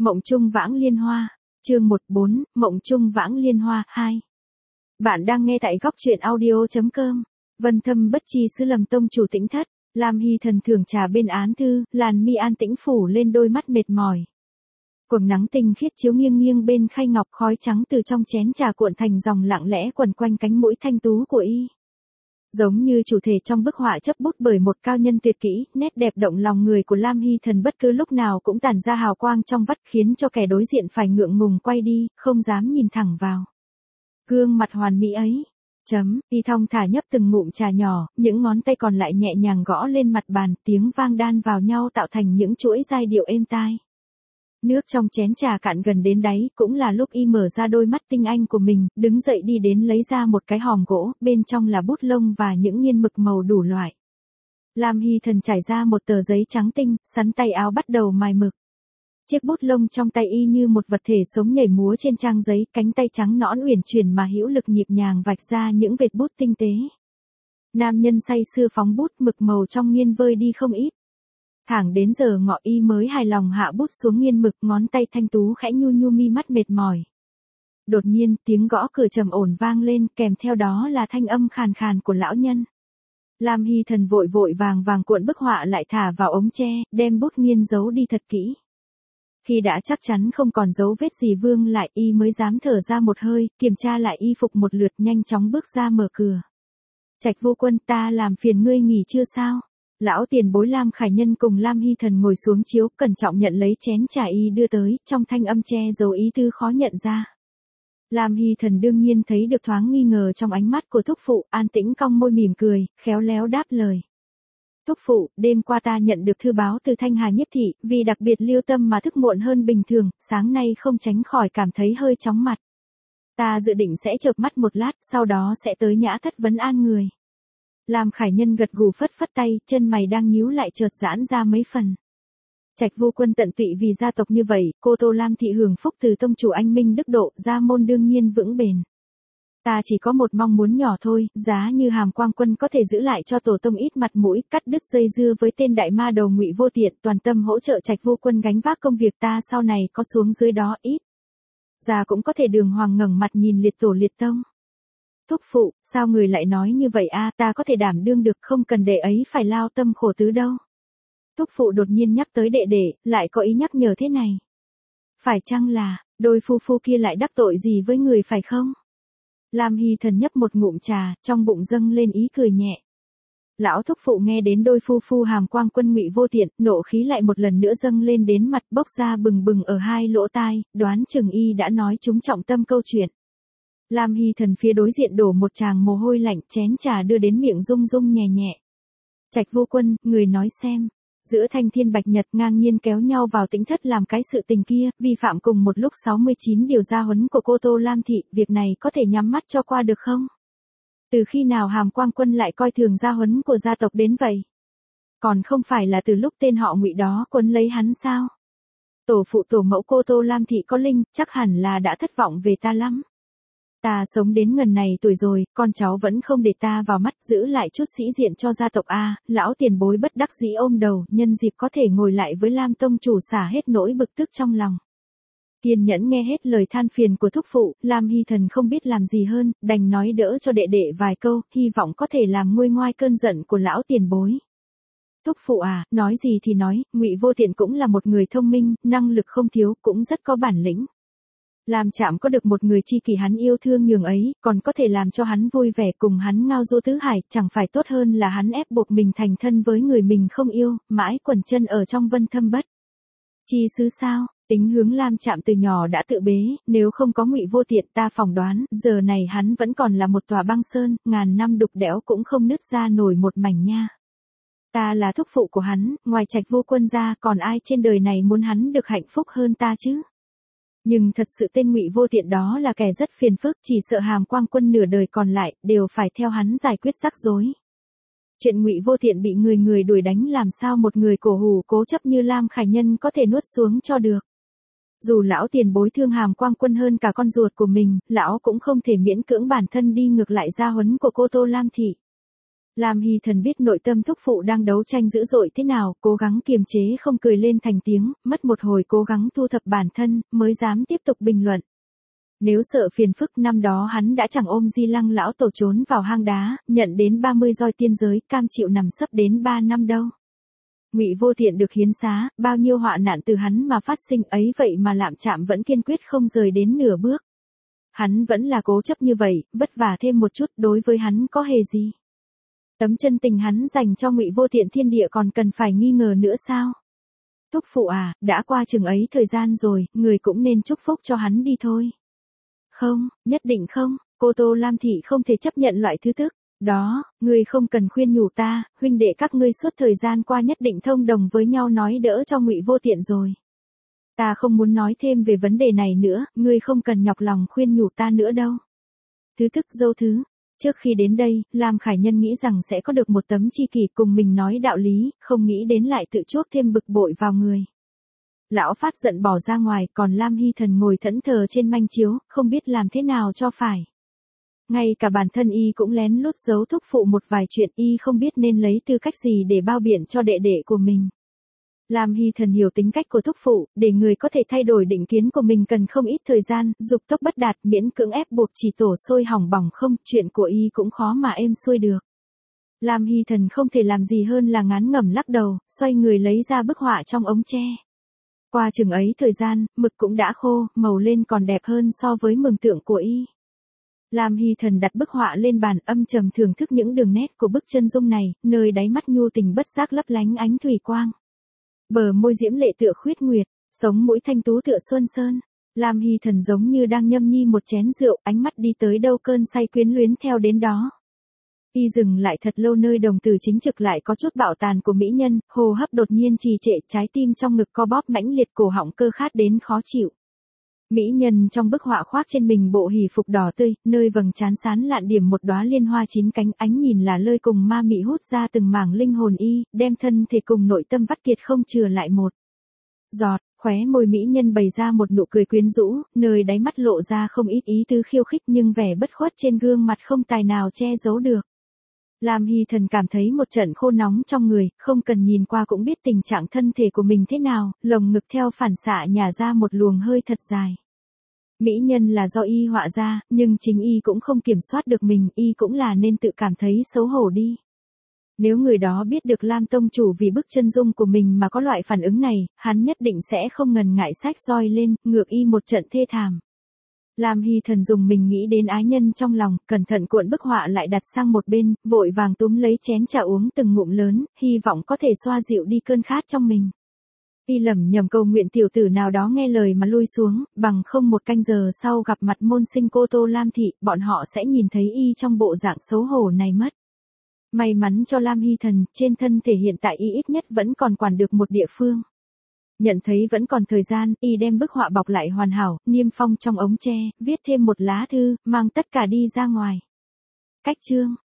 Mộng Trung Vãng Liên Hoa, chương 14, Mộng Trung Vãng Liên Hoa 2. Bạn đang nghe tại góc truyện audio.com. Vân Thâm bất chi sứ Lầm tông chủ Tĩnh Thất, Lam Hy Thần thưởng trà bên án thư, làn mi an tĩnh phủ lên đôi mắt mệt mỏi. Quầng nắng tinh khiết chiếu nghiêng nghiêng bên khay ngọc, khói trắng từ trong chén trà cuộn thành dòng lặng lẽ quần quanh cánh mũi thanh tú của y. Giống như chủ thể trong bức họa chấp bút bởi một cao nhân tuyệt kỹ, nét đẹp động lòng người của Lam Hy Thần bất cứ lúc nào cũng tản ra hào quang trong vắt, khiến cho kẻ đối diện phải ngượng ngùng quay đi, không dám nhìn thẳng vào gương mặt hoàn mỹ ấy. Y thong thả nhấp từng ngụm trà nhỏ, những ngón tay còn lại nhẹ nhàng gõ lên mặt bàn, tiếng vang đan vào nhau tạo thành những chuỗi giai điệu êm tai. Nước trong chén trà cạn gần đến đáy, cũng là lúc y mở ra đôi mắt tinh anh của mình, đứng dậy đi đến lấy ra một cái hòm gỗ, bên trong là bút lông và những nghiên mực màu đủ loại. Lam Hy Thần trải ra một tờ giấy trắng tinh, sắn tay áo bắt đầu mài mực. Chiếc bút lông trong tay y như một vật thể sống nhảy múa trên trang giấy, cánh tay trắng nõn uyển chuyển mà hữu lực nhịp nhàng vạch ra những vệt bút tinh tế. Nam nhân say sưa phóng bút, mực màu trong nghiên vơi đi không ít. Thẳng đến giờ ngọ y mới hài lòng hạ bút xuống nghiên mực, ngón tay thanh tú khẽ nhu nhu, mi mắt mệt mỏi. Đột nhiên, tiếng gõ cửa trầm ổn vang lên, kèm theo đó là thanh âm khàn khàn của lão nhân. Lam Hy Thần vội vội vàng vàng cuộn bức họa lại thả vào ống tre, đem bút nghiên giấu đi thật kỹ. Khi đã chắc chắn không còn dấu vết gì vương lại, y mới dám thở ra một hơi, kiểm tra lại y phục một lượt, nhanh chóng bước ra mở cửa. Trạch Vô Quân, ta làm phiền ngươi nghỉ chưa sao? Lão tiền bối Lam Khải Nhân cùng Lam Hy Thần ngồi xuống chiếu, cẩn trọng nhận lấy chén trà y đưa tới, trong thanh âm che giấu ý tư khó nhận ra. Lam Hy Thần đương nhiên thấy được thoáng nghi ngờ trong ánh mắt của thúc phụ, an tĩnh cong môi mỉm cười, khéo léo đáp lời. Thúc phụ, đêm qua ta nhận được thư báo từ Thanh Hà Nhiếp thị, vì đặc biệt lưu tâm mà thức muộn hơn bình thường, sáng nay không tránh khỏi cảm thấy hơi chóng mặt. Ta dự định sẽ chợp mắt một lát, sau đó sẽ tới Nhã Thất vấn an người. Lam Khải Nhân gật gù phất phất tay, chân mày đang nhíu lại chợt giãn ra mấy phần. Trạch Vô Quân tận tụy vì gia tộc như vậy, cô Tô Lam thị hưởng phúc từ tông chủ anh minh đức độ, gia môn đương nhiên vững bền. Ta chỉ có một mong muốn nhỏ thôi, giá như Hàm Quang Quân có thể giữ lại cho tổ tông ít mặt mũi, cắt đứt dây dưa với tên đại ma đầu Ngụy Vô Tiện, toàn tâm hỗ trợ Trạch Vô Quân gánh vác công việc, ta sau này có xuống dưới đó ít. Già cũng có thể đường hoàng ngẩng mặt nhìn liệt tổ liệt tông. Thúc phụ, sao người lại nói như vậy a? Ta có thể đảm đương được, không cần đệ ấy phải lao tâm khổ tứ đâu. Thúc phụ đột nhiên nhắc tới đệ đệ, lại có ý nhắc nhở thế này. Phải chăng là, đôi phu phu kia lại đắc tội gì với người phải không? Lam Hy Thần nhấp một ngụm trà, trong bụng dâng lên ý cười nhẹ. Lão thúc phụ nghe đến đôi phu phu Hàm Quang Quân Ngụy Vô Tiện, nộ khí lại một lần nữa dâng lên đến mặt, bốc ra bừng bừng ở hai lỗ tai, đoán chừng y đã nói trúng trọng tâm câu chuyện. Lam Hy Thần phía đối diện đổ một tràng mồ hôi lạnh, chén trà đưa đến miệng rung rung nhẹ nhẹ. Trạch Vô Quân, người nói xem. Giữa Thanh Thiên Bạch Nhật ngang nhiên kéo nhau vào Tĩnh Thất làm cái sự tình kia, vi phạm cùng một lúc 69 điều gia huấn của cô Tô Lam thị, việc này có thể nhắm mắt cho qua được không? Từ khi nào Hàm Quang Quân lại coi thường gia huấn của gia tộc đến vậy? Còn không phải là từ lúc tên họ Ngụy đó quấn lấy hắn sao? Tổ phụ tổ mẫu cô Tô Lam thị có linh, chắc hẳn là đã thất vọng về ta lắm. Ta sống đến ngần này tuổi rồi, con cháu vẫn không để ta vào mắt, giữ lại chút sĩ diện cho gia tộc a. Lão tiền bối bất đắc dĩ ôm đầu, nhân dịp có thể ngồi lại với Lam tông chủ xả hết nỗi bực tức trong lòng. Kiên nhẫn nghe hết lời than phiền của thúc phụ, Lam Hy Thần không biết làm gì hơn, đành nói đỡ cho đệ đệ vài câu, hy vọng có thể làm nguôi ngoai cơn giận của lão tiền bối. Thúc phụ à, nói gì thì nói, Ngụy Vô Tiện cũng là một người thông minh, năng lực không thiếu, cũng rất có bản lĩnh. Làm chạm có được một người chi kỷ hắn yêu thương nhường ấy, còn có thể làm cho hắn vui vẻ cùng hắn ngao du tứ hải, chẳng phải tốt hơn là hắn ép buộc mình thành thân với người mình không yêu, mãi quẩn chân ở trong Vân Thâm bất chi xứ sao? Tính hướng Lam Chạm từ nhỏ đã tự bế, nếu không có Ngụy Vô Tiện ta phỏng đoán, giờ này hắn vẫn còn là một tòa băng sơn, ngàn năm đục đẽo cũng không nứt ra nổi một mảnh nha. Ta là thúc phụ của hắn, ngoài Trạch Vô Quân ra, còn ai trên đời này muốn hắn được hạnh phúc hơn ta chứ? Nhưng thật sự tên Ngụy Vô Tiện đó là kẻ rất phiền phức, chỉ sợ Hàm Quang Quân nửa đời còn lại, đều phải theo hắn giải quyết rắc rối. Chuyện Ngụy Vô Tiện bị người người đuổi đánh làm sao một người cổ hủ cố chấp như Lam Khải Nhân có thể nuốt xuống cho được. Dù lão tiền bối thương Hàm Quang Quân hơn cả con ruột của mình, lão cũng không thể miễn cưỡng bản thân đi ngược lại gia huấn của cô Tô Lam thị. Lam Hy Thần biết nội tâm thúc phụ đang đấu tranh dữ dội thế nào, cố gắng kiềm chế không cười lên thành tiếng, mất một hồi cố gắng thu thập bản thân, mới dám tiếp tục bình luận. Nếu sợ phiền phức năm đó hắn đã chẳng ôm Di Lăng lão tổ trốn vào hang đá, nhận đến 30 roi tiên giới, cam chịu nằm sấp đến 3 năm đâu. Ngụy Vô Tiện được hiến xá, bao nhiêu họa nạn từ hắn mà phát sinh ấy vậy mà Lạm Trạm vẫn kiên quyết không rời đến nửa bước. Hắn vẫn là cố chấp như vậy, vất vả thêm một chút đối với hắn có hề gì. Tấm chân tình hắn dành cho Ngụy Vô Tiện thiên địa còn cần phải nghi ngờ nữa sao? Thúc phụ à, đã qua chừng ấy thời gian rồi, người cũng nên chúc phúc cho hắn đi thôi. Không, nhất định không, cô Tô Lam Thị không thể chấp nhận loại thứ tức. Đó, ngươi không cần khuyên nhủ ta, huynh đệ các ngươi suốt thời gian qua nhất định thông đồng với nhau nói đỡ cho Ngụy Vô Tiện rồi. Ta không muốn nói thêm về vấn đề này nữa, ngươi không cần nhọc lòng khuyên nhủ ta nữa đâu. Thứ thức dâu thứ. Trước khi đến đây, Lam Khải Nhân nghĩ rằng sẽ có được một tấm tri kỷ cùng mình nói đạo lý, không nghĩ đến lại tự chuốc thêm bực bội vào người. Lão phát giận bỏ ra ngoài, còn Lam Hy Thần ngồi thẫn thờ trên manh chiếu, không biết làm thế nào cho phải. Ngay cả bản thân y cũng lén lút giấu thúc phụ một vài chuyện, y không biết nên lấy tư cách gì để bao biện cho đệ đệ của mình. Lam Hy Thần hiểu tính cách của thúc phụ, để người có thể thay đổi định kiến của mình cần không ít thời gian, dục tốc bất đạt, miễn cưỡng ép buộc chỉ tổ sôi hỏng bỏng không, chuyện của y cũng khó mà êm xuôi được. Lam Hy Thần không thể làm gì hơn là ngán ngẩm lắc đầu, xoay người lấy ra bức họa trong ống tre. Qua chừng ấy thời gian, mực cũng đã khô, màu lên còn đẹp hơn so với mường tượng của y. Lam Hy Thần đặt bức họa lên bàn, âm trầm thưởng thức những đường nét của bức chân dung này, nơi đáy mắt nhu tình bất giác lấp lánh ánh thủy quang. Bờ môi diễm lệ tựa khuyết nguyệt, sống mũi thanh tú tựa xuân sơn. Lam Hy Thần giống như đang nhâm nhi một chén rượu, ánh mắt đi tới đâu cơn say quyến luyến theo đến đó. Y dừng lại thật lâu nơi đồng tử chính trực lại có chút bạo tàn của mỹ nhân, hô hấp đột nhiên trì trệ, trái tim trong ngực co bóp mãnh liệt, cổ họng cơ khát đến khó chịu. Mỹ nhân trong bức họa khoác trên mình bộ hỉ phục đỏ tươi, nơi vầng trán sán lạn điểm một đóa liên hoa chín cánh, ánh nhìn là lơi cùng ma mị hút ra từng mảng linh hồn y, đem thân thể cùng nội tâm vắt kiệt không chừa lại một giọt. Khóe môi mỹ nhân bày ra một nụ cười quyến rũ, nơi đáy mắt lộ ra không ít ý tứ khiêu khích, nhưng vẻ bất khuất trên gương mặt không tài nào che giấu được. Lam Hy Thần cảm thấy một trận khô nóng trong người, không cần nhìn qua cũng biết tình trạng thân thể của mình thế nào, lồng ngực theo phản xạ nhả ra một luồng hơi thật dài. Mỹ nhân là do y họa ra, nhưng chính y cũng không kiểm soát được mình, y cũng là nên tự cảm thấy xấu hổ đi. Nếu người đó biết được Lam tông chủ vì bức chân dung của mình mà có loại phản ứng này, hắn nhất định sẽ không ngần ngại xách roi lên, ngược y một trận thê thảm. Lam Hy Thần dùng mình nghĩ đến ái nhân trong lòng, cẩn thận cuộn bức họa lại đặt sang một bên, vội vàng túm lấy chén trà uống từng ngụm lớn, hy vọng có thể xoa dịu đi cơn khát trong mình. Y lẩm nhẩm cầu nguyện tiểu tử nào đó nghe lời mà lui xuống, bằng không một canh giờ sau gặp mặt môn sinh cô Tô Lam Thị, bọn họ sẽ nhìn thấy y trong bộ dạng xấu hổ này mất. May mắn cho Lam Hy Thần, trên thân thể hiện tại y ít nhất vẫn còn quản được một địa phương. Nhận thấy vẫn còn thời gian, y đem bức họa bọc lại hoàn hảo, niêm phong trong ống tre, viết thêm một lá thư, mang tất cả đi ra ngoài. Cách chương